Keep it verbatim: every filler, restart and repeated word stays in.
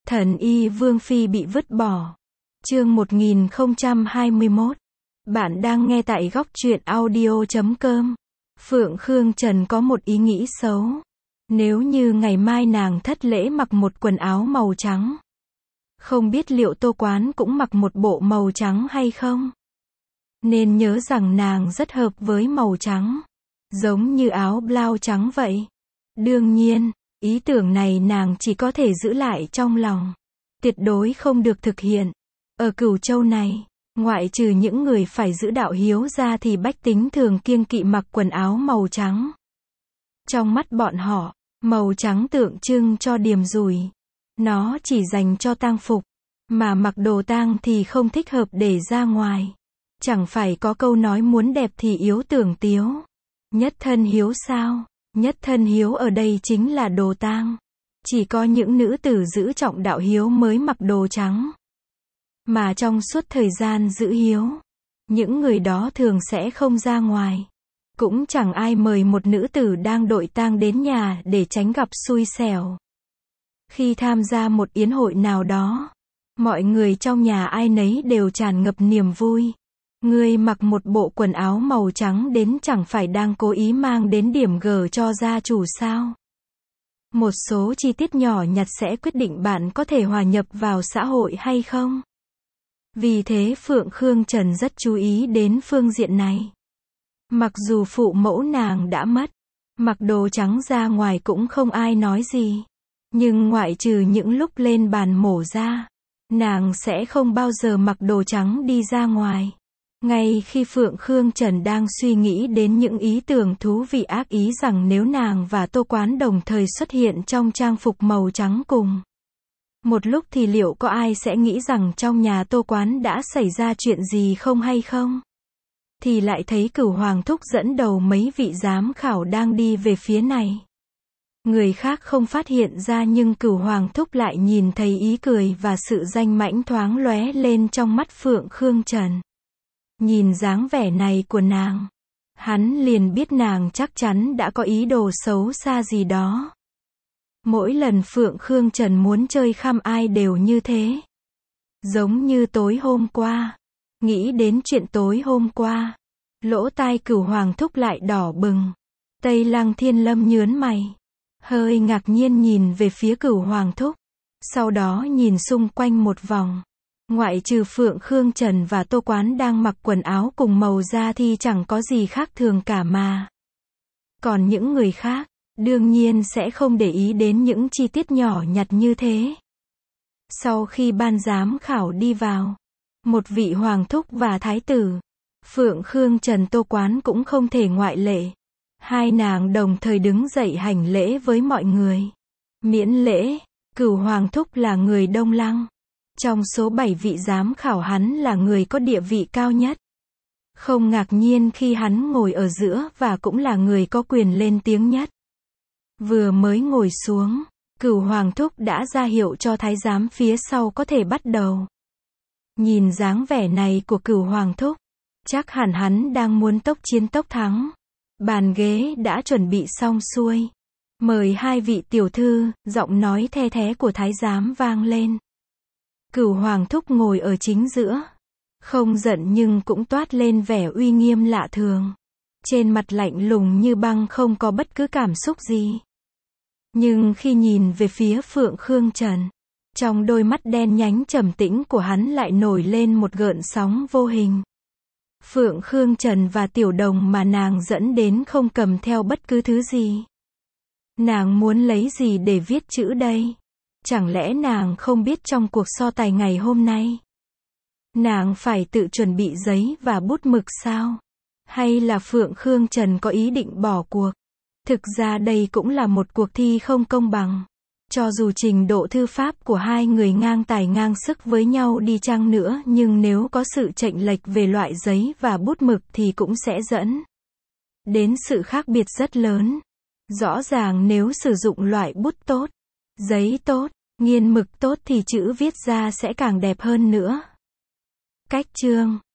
Thần y Vương Phi bị vứt bỏ. Chương một nghìn không trăm hai mươi mốt. Bạn đang nghe tại góc truyện audio chấm com. Phượng Khương Trần có một ý nghĩ xấu. Nếu như ngày mai nàng thất lễ mặc một quần áo màu trắng, không biết liệu Tô Quán cũng mặc một bộ màu trắng hay không? Nên nhớ rằng nàng rất hợp với màu trắng, giống như áo blau trắng vậy. Đương nhiên, ý tưởng này nàng chỉ có thể giữ lại trong lòng, tuyệt đối không được thực hiện. Ở Cửu Châu này, ngoại trừ những người phải giữ đạo hiếu ra thì bách tính thường kiêng kỵ mặc quần áo màu trắng. Trong mắt bọn họ, màu trắng tượng trưng cho điềm dùi. Nó chỉ dành cho tang phục, mà mặc đồ tang thì không thích hợp để ra ngoài. Chẳng phải có câu nói muốn đẹp thì yếu tưởng tiếu, nhất thân hiếu sao? Nhất thân hiếu ở đây chính là đồ tang. Chỉ có những nữ tử giữ trọng đạo hiếu mới mặc đồ trắng. Mà trong suốt thời gian giữ hiếu, những người đó thường sẽ không ra ngoài. Cũng chẳng ai mời một nữ tử đang đội tang đến nhà để tránh gặp xui xẻo. Khi tham gia một yến hội nào đó, mọi người trong nhà ai nấy đều tràn ngập niềm vui. Người mặc một bộ quần áo màu trắng đến chẳng phải đang cố ý mang đến điểm gờ cho gia chủ sao? Một số chi tiết nhỏ nhặt sẽ quyết định bạn có thể hòa nhập vào xã hội hay không. Vì thế Phượng Khương Trần rất chú ý đến phương diện này. Mặc dù phụ mẫu nàng đã mất, mặc đồ trắng ra ngoài cũng không ai nói gì. Nhưng ngoại trừ những lúc lên bàn mổ ra, nàng sẽ không bao giờ mặc đồ trắng đi ra ngoài. Ngay khi Phượng Khương Trần đang suy nghĩ đến những ý tưởng thú vị ác ý rằng nếu nàng và Tô Quán đồng thời xuất hiện trong trang phục màu trắng cùng một lúc thì liệu có ai sẽ nghĩ rằng trong nhà Tô Quán đã xảy ra chuyện gì không hay không? Thì lại thấy Cửu Hoàng Thúc dẫn đầu mấy vị giám khảo đang đi về phía này. Người khác không phát hiện ra nhưng Cửu Hoàng Thúc lại nhìn thấy ý cười và sự danh mãnh thoáng lóe lên trong mắt Phượng Khương Trần. Nhìn dáng vẻ này của nàng, hắn liền biết nàng chắc chắn đã có ý đồ xấu xa gì đó. Mỗi lần Phượng Khương Trần muốn chơi khăm ai đều như thế. Giống như tối hôm qua. Nghĩ đến chuyện tối hôm qua, lỗ tai Cửu Hoàng Thúc lại đỏ bừng. Tây Lăng Thiên Lâm nhớn mày, hơi ngạc nhiên nhìn về phía Cửu Hoàng Thúc. Sau đó nhìn xung quanh một vòng. Ngoại trừ Phượng Khương Trần và Tô Quán đang mặc quần áo cùng màu da thì chẳng có gì khác thường cả mà. Còn những người khác, đương nhiên sẽ không để ý đến những chi tiết nhỏ nhặt như thế. Sau khi ban giám khảo đi vào, một vị hoàng thúc và thái tử, Phượng Khương Trần Tô Quán cũng không thể ngoại lệ. Hai nàng đồng thời đứng dậy hành lễ với mọi người. Miễn lễ, Cửu Hoàng Thúc là người Đông Lăng. Trong số bảy vị giám khảo hắn là người có địa vị cao nhất. Không ngạc nhiên khi hắn ngồi ở giữa và cũng là người có quyền lên tiếng nhất. Vừa mới ngồi xuống, Cửu Hoàng Thúc đã ra hiệu cho thái giám phía sau có thể bắt đầu. Nhìn dáng vẻ này của Cửu Hoàng Thúc, chắc hẳn hắn đang muốn tốc chiến tốc thắng. Bàn ghế đã chuẩn bị xong xuôi. Mời hai vị tiểu thư, giọng nói the thé của thái giám vang lên. Cửu Hoàng Thúc ngồi ở chính giữa. Không giận nhưng cũng toát lên vẻ uy nghiêm lạ thường. Trên mặt lạnh lùng như băng không có bất cứ cảm xúc gì. Nhưng khi nhìn về phía Phượng Khương Trần, trong đôi mắt đen nhánh trầm tĩnh của hắn lại nổi lên một gợn sóng vô hình. Phượng Khương Trần và tiểu đồng mà nàng dẫn đến không cầm theo bất cứ thứ gì. Nàng muốn lấy gì để viết chữ đây? Chẳng lẽ nàng không biết trong cuộc so tài ngày hôm nay, nàng phải tự chuẩn bị giấy và bút mực sao? Hay là Phượng Khương Trần có ý định bỏ cuộc? Thực ra đây cũng là một cuộc thi không công bằng. Cho dù trình độ thư pháp của hai người ngang tài ngang sức với nhau đi chăng nữa nhưng nếu có sự chệnh lệch về loại giấy và bút mực thì cũng sẽ dẫn đến sự khác biệt rất lớn. Rõ ràng nếu sử dụng loại bút tốt, giấy tốt, nghiên mực tốt thì chữ viết ra sẽ càng đẹp hơn nữa. Cách chương